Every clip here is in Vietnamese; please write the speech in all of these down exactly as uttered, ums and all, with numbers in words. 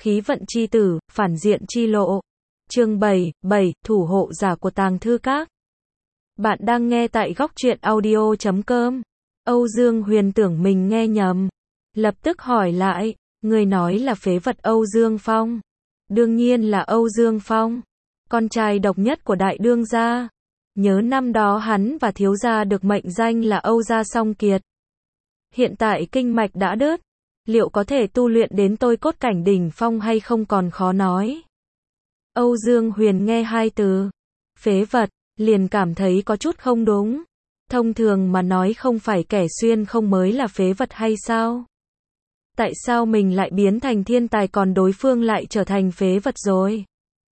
Khí vận chi tử, phản diện chi lộ. Chương bảy, bảy, thủ hộ giả của tàng thư các. Bạn đang nghe tại góc truyện audio chấm com. Âu Dương Huyền tưởng mình nghe nhầm. Lập tức hỏi lại, người nói là phế vật Âu Dương Phong. Đương nhiên là Âu Dương Phong. Con trai độc nhất của đại đương gia. Nhớ năm đó hắn và thiếu gia được mệnh danh là Âu gia song kiệt. Hiện tại kinh mạch đã đứt. Liệu có thể tu luyện đến tôi cốt cảnh đỉnh phong hay không còn khó nói. Âu Dương Huyền nghe hai từ phế vật, liền cảm thấy có chút không đúng. Thông thường mà nói không phải kẻ xuyên không mới là phế vật hay sao? Tại sao mình lại biến thành thiên tài còn đối phương lại trở thành phế vật rồi?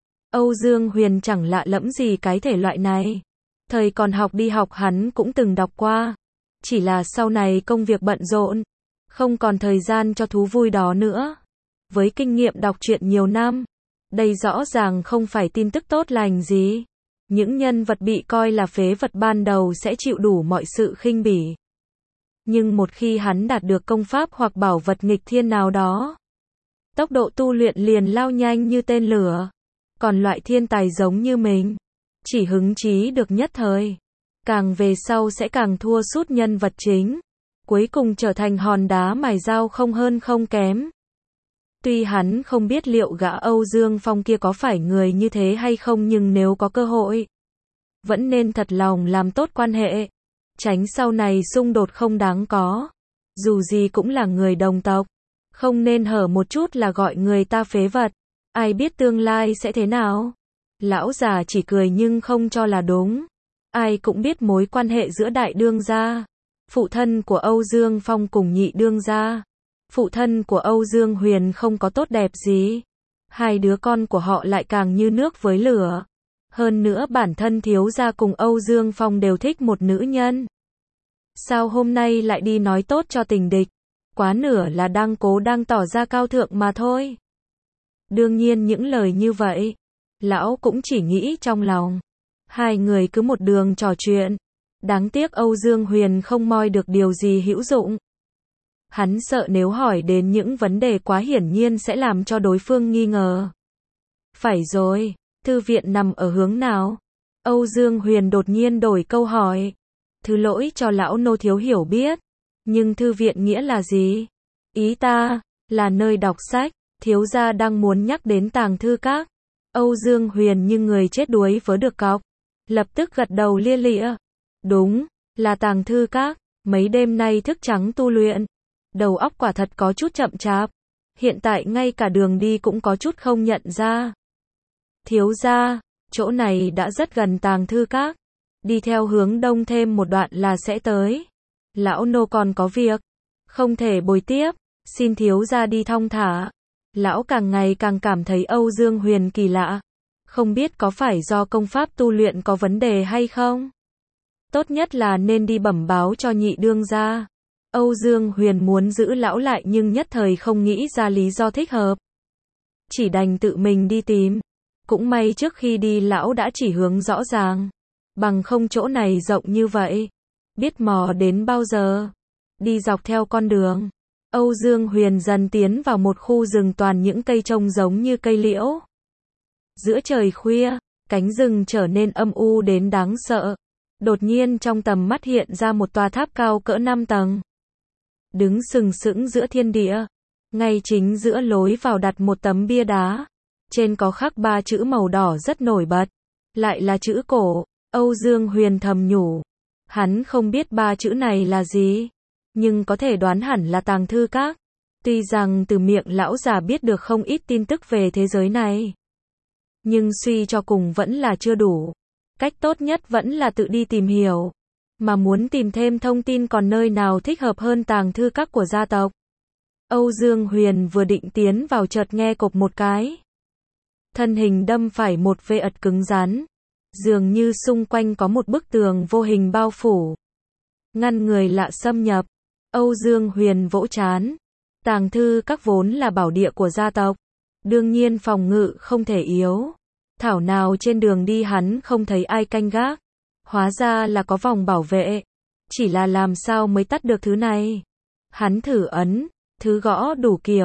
Âu Dương Huyền chẳng lạ lẫm gì cái thể loại này. Thời còn học đi học hắn cũng từng đọc qua. Chỉ là sau này công việc bận rộn, không còn thời gian cho thú vui đó nữa. Với kinh nghiệm đọc truyện nhiều năm, đây rõ ràng không phải tin tức tốt lành gì. Những nhân vật bị coi là phế vật ban đầu sẽ chịu đủ mọi sự khinh bỉ. Nhưng một khi hắn đạt được công pháp hoặc bảo vật nghịch thiên nào đó, tốc độ tu luyện liền lao nhanh như tên lửa. Còn loại thiên tài giống như mình, chỉ hứng chí được nhất thời. Càng về sau sẽ càng thua sút nhân vật chính. Cuối cùng trở thành hòn đá mài dao không hơn không kém. Tuy hắn không biết liệu gã Âu Dương Phong kia có phải người như thế hay không, nhưng nếu có cơ hội, vẫn nên thật lòng làm tốt quan hệ, tránh sau này xung đột không đáng có. Dù gì cũng là người đồng tộc, không nên hở một chút là gọi người ta phế vật. Ai biết tương lai sẽ thế nào? Lão già chỉ cười nhưng không cho là đúng. Ai cũng biết mối quan hệ giữa đại đương gia, phụ thân của Âu Dương Phong cùng nhị đương gia. Phụ thân của Âu Dương Huyền không có tốt đẹp gì. Hai đứa con của họ lại càng như nước với lửa. Hơn nữa bản thân thiếu gia cùng Âu Dương Phong đều thích một nữ nhân. Sao hôm nay lại đi nói tốt cho tình địch? Quá nửa là đang cố đang tỏ ra cao thượng mà thôi. Đương nhiên những lời như vậy, lão cũng chỉ nghĩ trong lòng. Hai người cứ một đường trò chuyện. Đáng tiếc Âu Dương Huyền không moi được điều gì hữu dụng. Hắn sợ nếu hỏi đến những vấn đề quá hiển nhiên sẽ làm cho đối phương nghi ngờ. Phải rồi, thư viện nằm ở hướng nào? Âu Dương Huyền đột nhiên đổi câu hỏi. Thứ lỗi cho lão nô thiếu hiểu biết. Nhưng thư viện nghĩa là gì? Ý ta, là nơi đọc sách. Thiếu gia đang muốn nhắc đến tàng thư các. Âu Dương Huyền như người chết đuối vớ được cọc. Lập tức gật đầu lia lịa. Đúng, là tàng thư các. Mấy đêm nay thức trắng tu luyện. Đầu óc quả thật có chút chậm chạp. Hiện tại ngay cả đường đi cũng có chút không nhận ra. Thiếu gia, chỗ này đã rất gần tàng thư các. Đi theo hướng đông thêm một đoạn là sẽ tới. Lão nô còn có việc, không thể bồi tiếp. Xin thiếu gia đi thong thả. Lão càng ngày càng cảm thấy Âu Dương Huyền kỳ lạ. Không biết có phải do công pháp tu luyện có vấn đề hay không? Tốt nhất là nên đi bẩm báo cho nhị đương gia. Âu Dương Huyền muốn giữ lão lại nhưng nhất thời không nghĩ ra lý do thích hợp. Chỉ đành tự mình đi tìm. Cũng may trước khi đi lão đã chỉ hướng rõ ràng. Bằng không chỗ này rộng như vậy. Biết mò đến bao giờ. Đi dọc theo con đường. Âu Dương Huyền dần tiến vào một khu rừng toàn những cây trông giống như cây liễu. Giữa trời khuya, cánh rừng trở nên âm u đến đáng sợ. Đột nhiên trong tầm mắt hiện ra một tòa tháp cao cỡ năm tầng. Đứng sừng sững giữa thiên địa. Ngay chính giữa lối vào đặt một tấm bia đá. Trên có khắc ba chữ màu đỏ rất nổi bật. Lại là chữ cổ. Âu Dương Huyền thầm nhủ. Hắn không biết ba chữ này là gì. Nhưng có thể đoán hẳn là tàng thư các. Tuy rằng từ miệng lão già biết được không ít tin tức về thế giới này. Nhưng suy cho cùng vẫn là chưa đủ. Cách tốt nhất vẫn là tự đi tìm hiểu. Mà muốn tìm thêm thông tin còn nơi nào thích hợp hơn tàng thư các của gia tộc. Âu Dương Huyền vừa định tiến vào chợt nghe cộp một cái. Thân hình đâm phải một vê ật cứng rắn. Dường như xung quanh có một bức tường vô hình bao phủ. Ngăn người lạ xâm nhập. Âu Dương Huyền vỗ trán. Tàng thư các vốn là bảo địa của gia tộc. Đương nhiên phòng ngự không thể yếu. Thảo nào trên đường đi hắn không thấy ai canh gác. Hóa ra là có vòng bảo vệ. Chỉ là làm sao mới tắt được thứ này. Hắn thử ấn, thứ gõ đủ kiểu.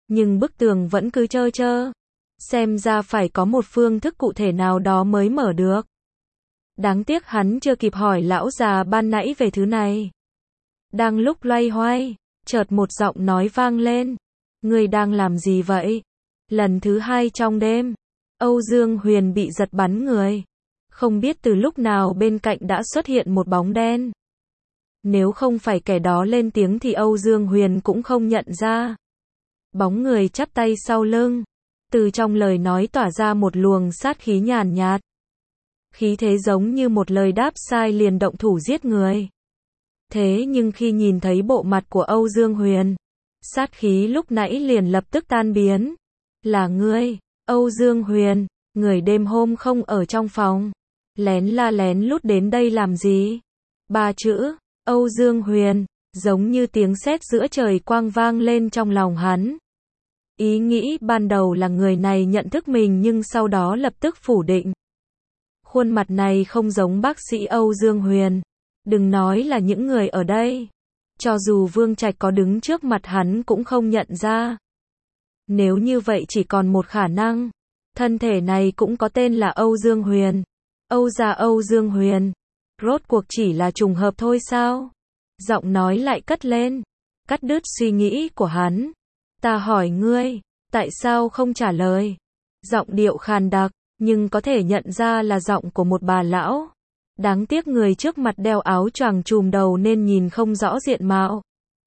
Nhưng bức tường vẫn cứ trơ trơ. Xem ra phải có một phương thức cụ thể nào đó mới mở được. Đáng tiếc hắn chưa kịp hỏi lão già ban nãy về thứ này. Đang lúc loay hoay, chợt một giọng nói vang lên. Ngươi đang làm gì vậy? Lần thứ hai trong đêm, Âu Dương Huyền bị giật bắn người. Không biết từ lúc nào bên cạnh đã xuất hiện một bóng đen. Nếu không phải kẻ đó lên tiếng thì Âu Dương Huyền cũng không nhận ra. Bóng người chắp tay sau lưng. Từ trong lời nói tỏa ra một luồng sát khí nhàn nhạt. Khí thế giống như một lời đáp sai liền động thủ giết người. Thế nhưng khi nhìn thấy bộ mặt của Âu Dương Huyền, sát khí lúc nãy liền lập tức tan biến. Là ngươi, Âu Dương Huyền, người đêm hôm không ở trong phòng. Lén la lén lút đến đây làm gì? Ba chữ, Âu Dương Huyền, giống như tiếng sét giữa trời quang vang lên trong lòng hắn. Ý nghĩ ban đầu là người này nhận thức mình nhưng sau đó lập tức phủ định. Khuôn mặt này không giống bác sĩ Âu Dương Huyền. Đừng nói là những người ở đây. Cho dù Vương Trạch có đứng trước mặt hắn cũng không nhận ra. Nếu như vậy chỉ còn một khả năng. Thân thể này cũng có tên là Âu Dương Huyền. Âu gia Âu Dương Huyền. Rốt cuộc chỉ là trùng hợp thôi sao? Giọng nói lại cất lên. Cắt đứt suy nghĩ của hắn. Ta hỏi ngươi, tại sao không trả lời? Giọng điệu khàn đặc, nhưng có thể nhận ra là giọng của một bà lão. Đáng tiếc người trước mặt đeo áo choàng trùm đầu nên nhìn không rõ diện mạo.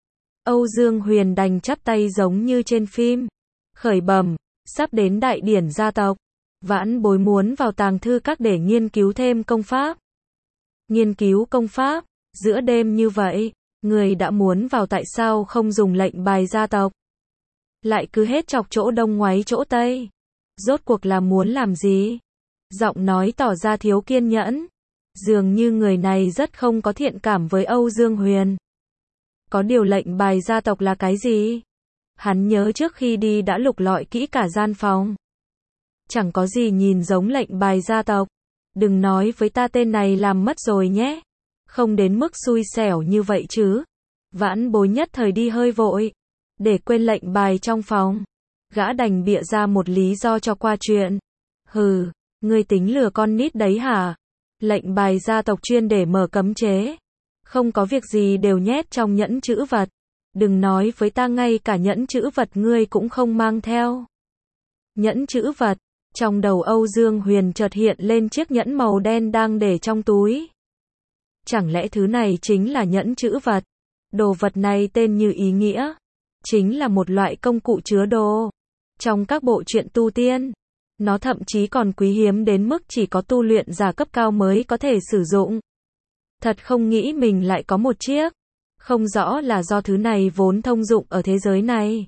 Âu Dương Huyền đành chắp tay giống như trên phim. Khởi bẩm, sắp đến đại điển gia tộc. Vãn bối muốn vào tàng thư các để nghiên cứu thêm công pháp. Nghiên cứu công pháp, giữa đêm như vậy, người đã muốn vào tại sao không dùng lệnh bài gia tộc? Lại cứ hết chọc chỗ đông ngoáy chỗ tây. Rốt cuộc là muốn làm gì? Giọng nói tỏ ra thiếu kiên nhẫn. Dường như người này rất không có thiện cảm với Âu Dương Huyền. Có điều lệnh bài gia tộc là cái gì? Hắn nhớ trước khi đi đã lục lọi kỹ cả gian phòng. Chẳng có gì nhìn giống lệnh bài gia tộc. Đừng nói với ta tên này làm mất rồi nhé. Không đến mức xui xẻo như vậy chứ. Vãn bối nhất thời đi hơi vội. Để quên lệnh bài trong phòng. Gã đành bịa ra một lý do cho qua chuyện. Hừ, ngươi tính lừa con nít đấy hả? Lệnh bài gia tộc chuyên để mở cấm chế. Không có việc gì đều nhét trong nhẫn chữ vật. Đừng nói với ta ngay cả nhẫn chữ vật ngươi cũng không mang theo. Nhẫn chữ vật. Trong đầu Âu Dương Huyền chợt hiện lên chiếc nhẫn màu đen đang để trong túi. Chẳng lẽ thứ này chính là nhẫn chữ vật? Đồ vật này tên như ý nghĩa. Chính là một loại công cụ chứa đồ. Trong các bộ truyện tu tiên, nó thậm chí còn quý hiếm đến mức chỉ có tu luyện giả cấp cao mới có thể sử dụng. Thật không nghĩ mình lại có một chiếc. Không rõ là do thứ này vốn thông dụng ở thế giới này.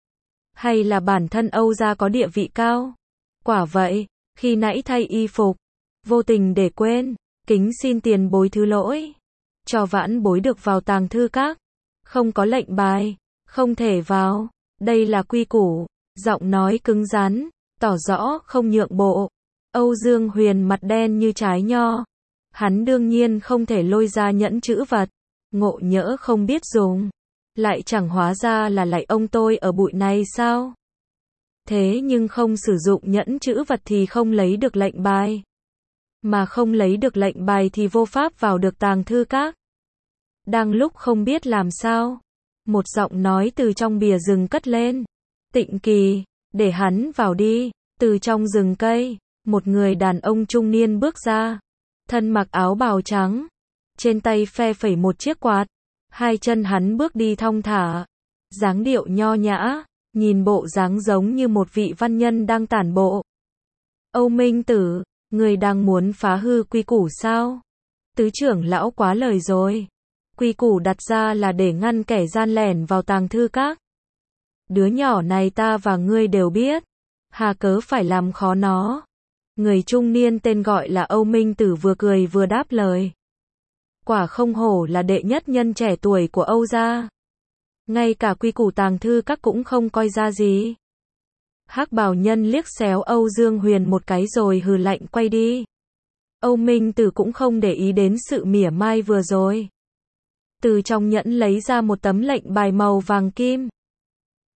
Hay là bản thân Âu gia có địa vị cao. Quả vậy, khi nãy thay y phục, vô tình để quên, kính xin tiền bối thứ lỗi. Cho vãn bối được vào tàng thư các. Không có lệnh bài, không thể vào. Đây là quy củ. Giọng nói cứng rắn, tỏ rõ không nhượng bộ. Âu Dương Huyền mặt đen như trái nho. Hắn đương nhiên không thể lôi ra nhẫn chữ vật. Ngộ nhỡ không biết dùng. Lại chẳng hóa ra là lại ông tôi ở bụi này sao? Thế nhưng không sử dụng nhẫn chữ vật thì không lấy được lệnh bài. Mà không lấy được lệnh bài thì vô pháp vào được tàng thư các. Đang lúc không biết làm sao, một giọng nói từ trong bìa rừng cất lên. Tịnh Kỳ, để hắn vào đi. Từ trong rừng cây, một người đàn ông trung niên bước ra. Thân mặc áo bào trắng. Trên tay phe phẩy một chiếc quạt. Hai chân hắn bước đi thong thả. Dáng điệu nho nhã. Nhìn bộ dáng giống như một vị văn nhân đang tản bộ. Âu Minh Tử, người đang muốn phá hư quy củ sao? Tứ trưởng lão quá lời rồi. Quy củ đặt ra là để ngăn kẻ gian lẻn vào tàng thư các. Đứa nhỏ này ta và ngươi đều biết. Hà cớ phải làm khó nó. Người trung niên tên gọi là Âu Minh Tử vừa cười vừa đáp lời. Quả không hổ là đệ nhất nhân trẻ tuổi của Âu gia. Ngay cả quy củ tàng thư các cũng không coi ra gì. Hắc bào nhân liếc xéo Âu Dương Huyền một cái rồi hừ lạnh quay đi. Âu Minh Tử cũng không để ý đến sự mỉa mai vừa rồi. Từ trong nhẫn lấy ra một tấm lệnh bài màu vàng kim.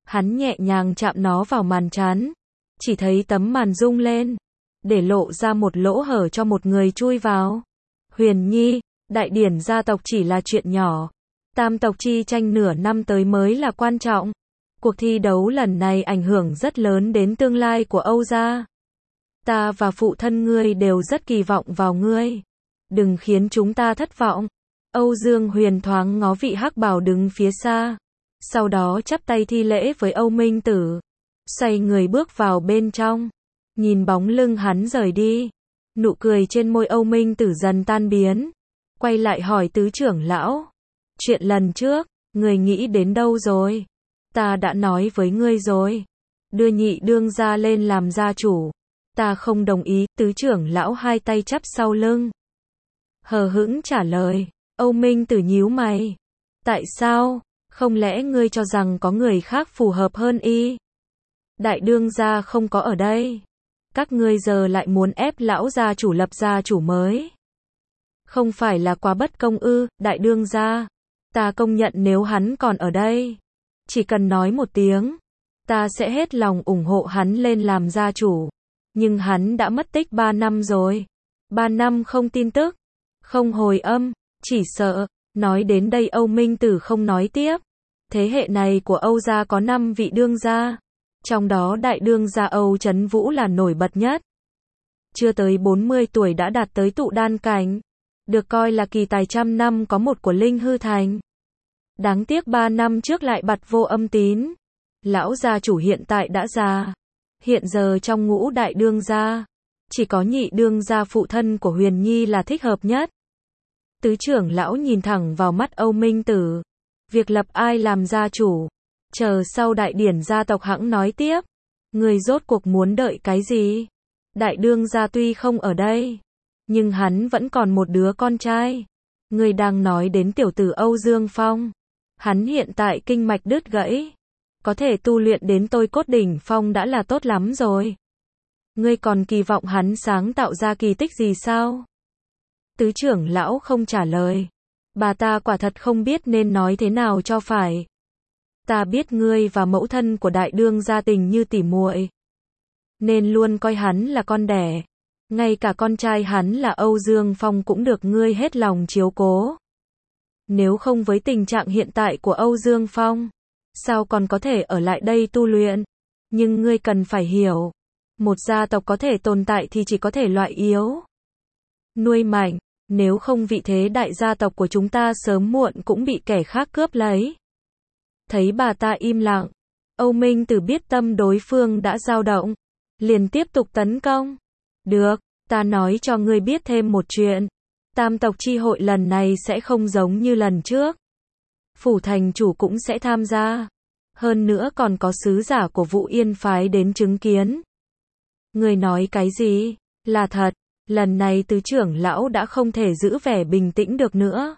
Hắn nhẹ nhàng chạm nó vào màn trán, chỉ thấy tấm màn rung lên, để lộ ra một lỗ hở cho một người chui vào. Huyền Nhi, đại điển gia tộc chỉ là chuyện nhỏ. Tam tộc chi tranh nửa năm tới mới là quan trọng. Cuộc thi đấu lần này ảnh hưởng rất lớn đến tương lai của Âu gia. Ta và phụ thân ngươi đều rất kỳ vọng vào ngươi. Đừng khiến chúng ta thất vọng. Âu Dương Huyền thoáng ngó vị hắc bào đứng phía xa. Sau đó chắp tay thi lễ với Âu Minh Tử. Xoay người bước vào bên trong. Nhìn bóng lưng hắn rời đi. Nụ cười trên môi Âu Minh Tử dần tan biến. Quay lại hỏi tứ trưởng lão. Chuyện lần trước, người nghĩ đến đâu rồi? Ta đã nói với ngươi rồi. Đưa nhị đương gia lên làm gia chủ. Ta không đồng ý, tứ trưởng lão hai tay chắp sau lưng. Hờ hững trả lời. Âu Minh Tử nhíu mày. Tại sao? Không lẽ ngươi cho rằng có người khác phù hợp hơn y? Đại đương gia không có ở đây. Các ngươi giờ lại muốn ép lão gia chủ lập gia chủ mới. Không phải là quá bất công ư, đại đương gia. Ta công nhận nếu hắn còn ở đây. Chỉ cần nói một tiếng. Ta sẽ hết lòng ủng hộ hắn lên làm gia chủ. Nhưng hắn đã mất tích ba năm rồi. Ba năm không tin tức. Không hồi âm. Chỉ sợ. Nói đến đây Âu Minh Tử không nói tiếp. Thế hệ này của Âu gia có năm vị đương gia. Trong đó đại đương gia Âu Chấn Vũ là nổi bật nhất. Chưa tới bốn mươi tuổi đã đạt tới tụ đan cảnh. Được coi là kỳ tài trăm năm có một của Linh Hư Thành. Đáng tiếc ba năm trước lại bặt vô âm tín. Lão gia chủ hiện tại đã già. Hiện giờ trong ngũ đại đương gia, chỉ có nhị đương gia phụ thân của Huyền Nhi là thích hợp nhất. Tứ trưởng lão nhìn thẳng vào mắt Âu Minh Tử. Việc lập ai làm gia chủ, chờ sau đại điển gia tộc hẵng nói tiếp. Người rốt cuộc muốn đợi cái gì? Đại đương gia tuy không ở đây, nhưng hắn vẫn còn một đứa con trai. Người đang nói đến tiểu tử Âu Dương Phong. Hắn hiện tại kinh mạch đứt gãy. Có thể tu luyện đến tôi cốt đỉnh phong đã là tốt lắm rồi. Ngươi còn kỳ vọng hắn sáng tạo ra kỳ tích gì sao? Tứ trưởng lão không trả lời. Bà ta quả thật không biết nên nói thế nào cho phải. Ta biết ngươi và mẫu thân của đại đương gia tình như tỉ muội, nên luôn coi hắn là con đẻ. Ngay cả con trai hắn là Âu Dương Phong cũng được ngươi hết lòng chiếu cố. Nếu không với tình trạng hiện tại của Âu Dương Phong, sao còn có thể ở lại đây tu luyện? Nhưng ngươi cần phải hiểu, một gia tộc có thể tồn tại thì chỉ có thể loại yếu, nuôi mạnh, nếu không vị thế đại gia tộc của chúng ta sớm muộn cũng bị kẻ khác cướp lấy. Thấy bà ta im lặng, Âu Minh Tử biết tâm đối phương đã dao động, liền tiếp tục tấn công. Được, ta nói cho ngươi biết thêm một chuyện. Tam tộc chi hội lần này sẽ không giống như lần trước. Phủ thành chủ cũng sẽ tham gia. Hơn nữa còn có sứ giả của Vũ Yên phái đến chứng kiến. Ngươi nói cái gì? Là thật, lần này tứ trưởng lão đã không thể giữ vẻ bình tĩnh được nữa.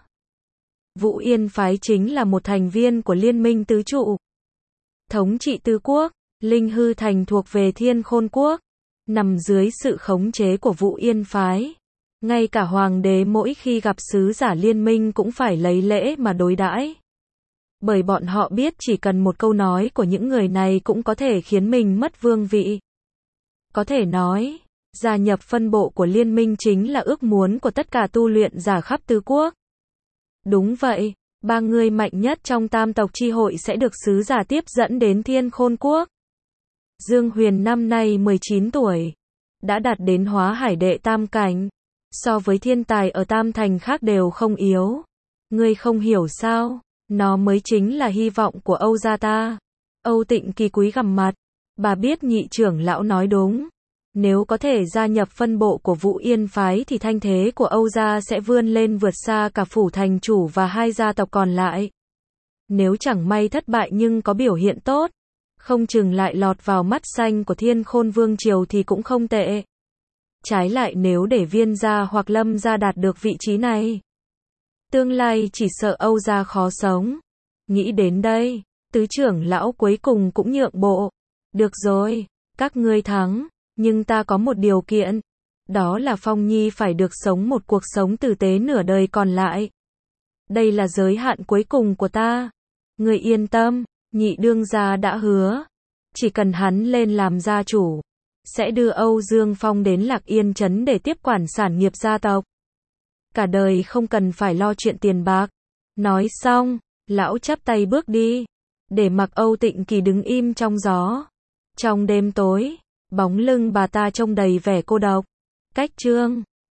Vũ Yên phái chính là một thành viên của Liên minh tứ trụ. Thống trị tứ quốc, Linh Hư Thành thuộc về Thiên Khôn quốc, nằm dưới sự khống chế của Vũ Yên phái. Ngay cả hoàng đế mỗi khi gặp sứ giả liên minh cũng phải lấy lễ mà đối đãi. Bởi bọn họ biết chỉ cần một câu nói của những người này cũng có thể khiến mình mất vương vị. Có thể nói, gia nhập phân bộ của liên minh chính là ước muốn của tất cả tu luyện giả khắp tứ quốc. Đúng vậy, ba người mạnh nhất trong tam tộc chi hội sẽ được sứ giả tiếp dẫn đến Thiên Khôn quốc. Dương Huyền năm nay mười chín tuổi, đã đạt đến hóa hải đệ tam cảnh. So với thiên tài ở tam thành khác đều không yếu. Ngươi không hiểu sao, nó mới chính là hy vọng của Âu gia ta. Âu Tịnh Kỳ cúi gằm mặt. Bà biết nhị trưởng lão nói đúng. Nếu có thể gia nhập phân bộ của Vũ Yên phái thì thanh thế của Âu gia sẽ vươn lên vượt xa cả phủ thành chủ và hai gia tộc còn lại. Nếu chẳng may thất bại nhưng có biểu hiện tốt, không chừng lại lọt vào mắt xanh của Thiên Khôn Vương triều thì cũng không tệ. Trái lại nếu để Viên gia hoặc Lâm gia đạt được vị trí này, tương lai chỉ sợ Âu gia khó sống. Nghĩ đến đây, tứ trưởng lão cuối cùng cũng nhượng bộ. Được rồi, các ngươi thắng, nhưng ta có một điều kiện. Đó là Phong Nhi phải được sống một cuộc sống tử tế nửa đời còn lại. Đây là giới hạn cuối cùng của ta. Ngươi yên tâm, Nhị đương gia đã hứa, chỉ cần hắn lên làm gia chủ, sẽ đưa Âu Dương Phong đến Lạc Yên Trấn để tiếp quản sản nghiệp gia tộc. Cả đời không cần phải lo chuyện tiền bạc. Nói xong, lão chắp tay bước đi, để mặc Âu Tịnh Kỳ đứng im trong gió. Trong đêm tối, bóng lưng bà ta trông đầy vẻ cô độc. Cách chương